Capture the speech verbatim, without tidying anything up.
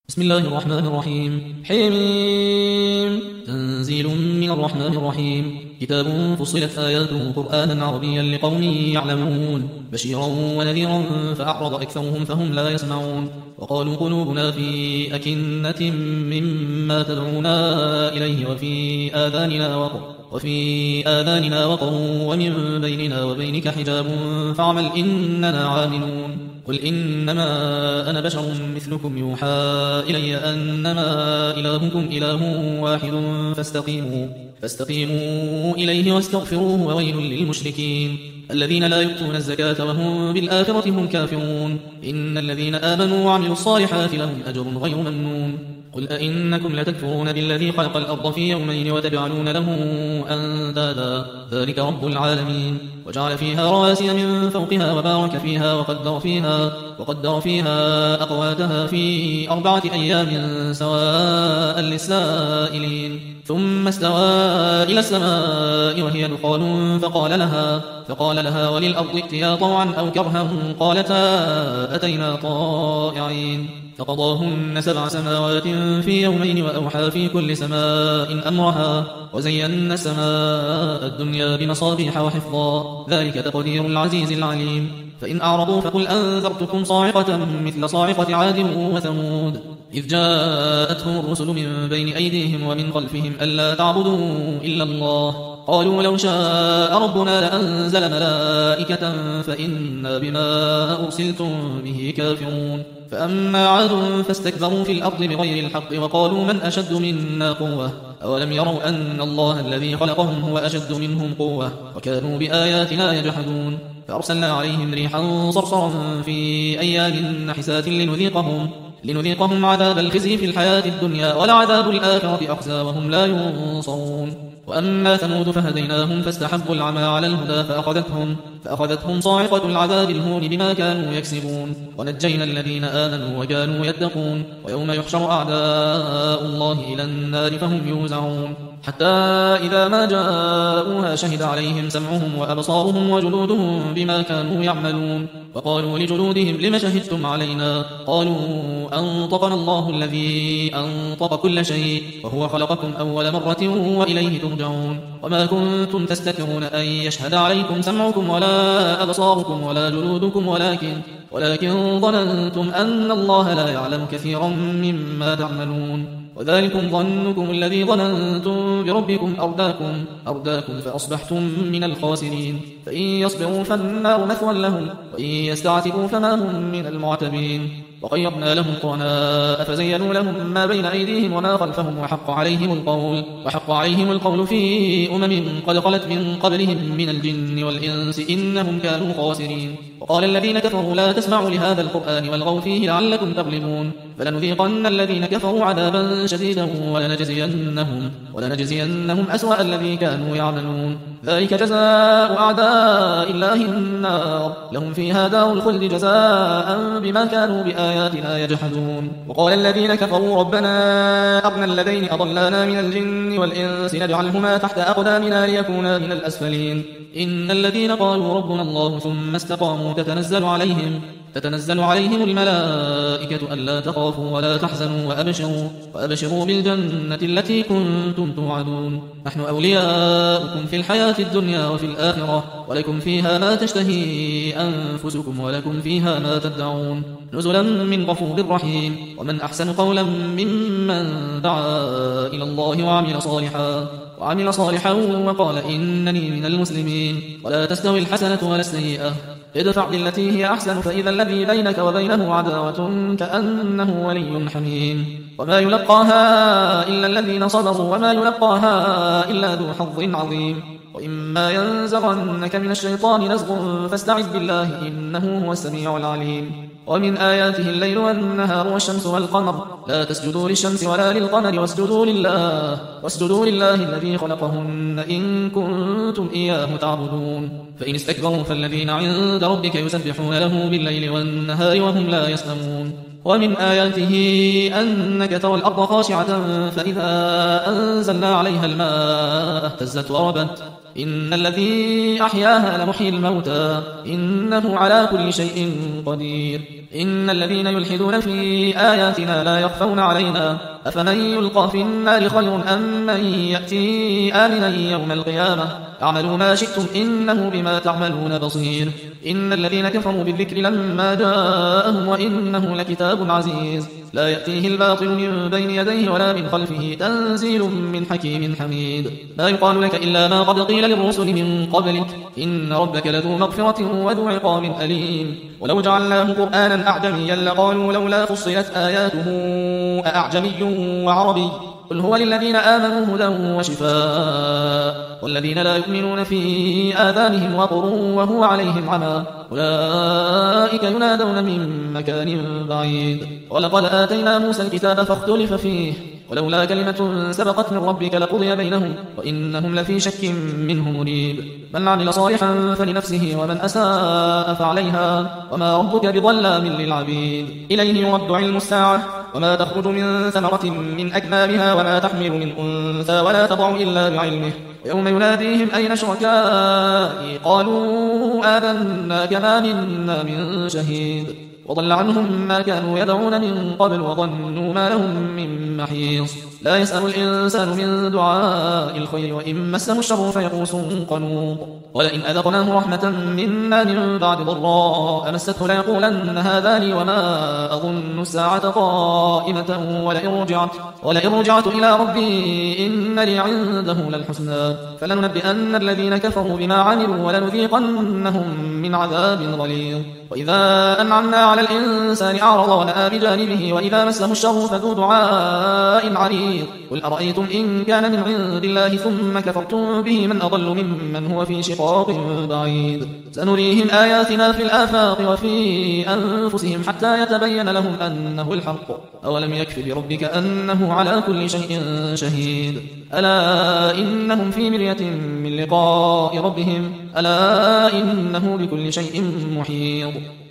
بسم الله الرحمن الرحيم. حميم. تنزيل من الرحمن الرحيم. كتاب فصلت آياته قرآنا عربيا لقوم يعلمون بشيرا ونذيرا فأعرض أكثرهم فهم لا يسمعون. وقالوا قلوبنا في أكنة مما تدعونا إليه وفي آذاننا وقر وفي آذاننا وقر ومن بيننا وبينك حجاب فاعمل إننا عاملون. قل إنما أنا بشر مثلكم يوحى إلي أنما إلهكم إله واحد فاستقيموا فاستقيموا إليه واستغفروه وويل للمشركين الذين لا يؤتون الزكاة وهم بالآخرة هم كافرون. إن الذين آمنوا وعملوا الصالحات لهم أجر غير ممنون. قل أئنكم لتكفرون بالذي خلق الأرض في يومين وتجعلون له أندادا ذلك رب العالمين. وجعل فيها رواسي من فوقها وبارك فيها وقدر فيها وقدر فيها أقواتها في أربعة أيام سواء للسائلين. ثم استوى إلى السماء وهي دخان فقال لها فقال لها وللأرض ائتيا طوعا أو كرها قالتا أتينا طائعين. فقضاهن سبع سماوات في يومين وأوحى في كل سماء أمرها وزينا السماء الدنيا بمصابيح وحفظا ذلك تقدير العزيز العليم. فإن أعرضوا فقل أنذرتكم صاعقة مثل صاعقة عاد وثمود إذ جاءتهم الرسل من بين أيديهم ومن خلفهم ألا تعبدوا إلا الله قالوا لو شاء ربنا لأنزل ملائكة فإنا بما أرسلتم به كافرون. فأما عاد فاستكبروا في الأرض بغير الحق وقالوا من أشد منا قوة أولم يروا أن الله الذي خلقهم هو أشد منهم قوة وكانوا بآياتنا يجحدون. فأرسلنا عليهم ريحا صرصرا في أيام نحسات لنذيقهم لنذيقهم عذاب الخزي في الحياة الدنيا ولعذاب الآخرة أخزى وهم لا ينصرون. وأما ثمود فهديناهم فاستحبوا العمى على الهدى فأخذتهم, فأخذتهم صاعقة العذاب الهون بما كانوا يكسبون. ونجينا الذين آمنوا وكانوا يتقون. ويوم يحشر أعداء الله إلى النار فهم يوزعون حتى إذا ما جاءوها شهد عليهم سمعهم وأبصارهم وجلودهم بما كانوا يعملون. وقالوا لجلودهم لم شهدتم علينا قالوا أنطقنا الله الذي أنطق كل شيء وهو خلقكم أول مرة وإليه ترجعون. وما كنتم تستترون أن يشهد عليكم سمعكم ولا أبصاركم ولا جلودكم ولكن ولكن ظننتم أن الله لا يعلم كثيرا مما تعملون. وذلكم ظنكم الذي ظننتم بربكم أرداكم, أرداكم فأصبحتم من الخاسرين. فإن يصبروا فالنار مثوى لهم وإن يستعتبوا فما هم من المعتبين. وقيضنا لهم قرناء فزينوا لهم ما بين أيديهم وما خلفهم وحق عليهم القول, وحق عليهم القول في أمم قد خلت من قبلهم من الجن والإنس إنهم كانوا خاسرين. وقال الذين كفروا لا تسمعوا لهذا القرآن والغوا فيه لعلكم تغلبون. فلنذيقن الذين كفروا عذابا شديدا ولنجزينهم, ولنجزينهم أسوأ الذي كانوا يعملون. ذلك جزاء أعداء الله النار لهم فيها دار الخلد جزاء بما كانوا بآياتنا يجحدون. وقال الذين كفروا ربنا أرنا الذين أضلانا من الجن والإنس نجعلهما تحت أقدامنا ليكونا من الأسفلين. إن الذين قالوا ربنا الله ثم استقاموا تتنزل عليهم تتنزل عليهم الملائكة ألا تخافوا ولا تحزنوا وأبشروا, وأبشروا بالجنة التي كنتم توعدون. نحن أولياؤكم في الحياة الدنيا وفي الآخرة ولكم فيها ما تشتهي أنفسكم ولكم فيها ما تدعون نزلا من غفور رحيم. ومن أحسن قولا ممن دعا إلى الله وعمل صالحا وعمل صالحا وقال إنني من المسلمين. ولا تستوي الحسنة ولا السيئة ادفع بالتي هي أحسن فإذا الذي بينك وبينه عداوة كأنه ولي حميم. وما يلقاها إلا الذين صبروا وما يلقاها إلا ذو حظ عظيم. وإما ينزغنك من الشيطان نزغ فاستعذ بالله إنه هو السميع العليم. ومن آياته الليل والنهار والشمس والقمر لا تسجدوا للشمس ولا للقمر واسجدوا لله, واسجدوا لله الذي خلقهن إن كنتم إياه تعبدون. فإن استكبروا فالذين عند ربك يسبحون له بالليل والنهار وهم لا يسلمون. ومن آياته أنك ترى الأرض خاشعة فإذا أنزلنا عليها الماء اهتزت وربت إن الذي أحياها لمحيي الموتى إنه على كل شيء قدير إن الذين يلحدون في آياتنا لا يخفون علينا أفمن يلقى في النار خير أم من يأتي آمنا يوم القيامة اعملوا ما شئتم إنه بما تعملون بصير إن الذين كفروا بالذكر لما جاءهم وإنه لكتاب عزيز لا يأتيه الباطل من بين يديه ولا من خلفه تنزيل من حكيم حميد ما يقال لك إلا ما قد قيل للرسل من قبلك إن ربك لذو مغفرة وذو عقاب أليم ولو جعلناه قرآنا أعجميا لقالوا لولا فصلت آياته أأعجمي وعربي قل هو للذين آمنوا هدى وشفاء والذين لا يؤمنون في آذانهم وقر وهو عليهم عمى أولئك ينادون من مكان بعيد ولقد آتينا موسى الكتاب فاختلف فيه ولولا كلمة سبقت من ربك لقضي بينهم وإنهم لفي شك منه مريب من عمل صالحا فلنفسه ومن أساء فعليها وما ربك بظلام للعبيد إليه يرد علم الساعة وما تخرج من ثمرة من أكمامها وما تحمل من أنثى ولا تضع إلا بعلمه يوم يناديهم أين شركائي قالوا آذنا كما منا من شهيد وضل عنهم ما كانوا يدعون من قبل وظنوا ما لهم من محيص لا يسأل الإنسان من دعاء الخير وإن مسه الشر فيقوس قنوط ولئن أذقناه رحمة منا من بعد ضراء مسته ليقولن هذا لي وما أظن الساعة قائمة ولئن رجعت, ولئن رجعت إلى ربي إن لي عنده للحسنى فلننبئن الذين كفروا بما عملوا ولنذيقنهم من عذاب غليظ وإذا أنعمنا على الإنسان أعرض ونأى بجانبه وإذا مسه الشر فذو دعاء عريض قل أرأيتم إن كان من عند الله ثم كفرتم به من أضل ممن هو في شقاق بعيد سنريهم آياتنا في الآفاق وفي أنفسهم حتى يتبين لهم أنه الحق أولم يكف بربك أنه على كل شيء شهيد ألا إنهم في مرية من لقاء ربهم ألا إنه بكل شيء محيط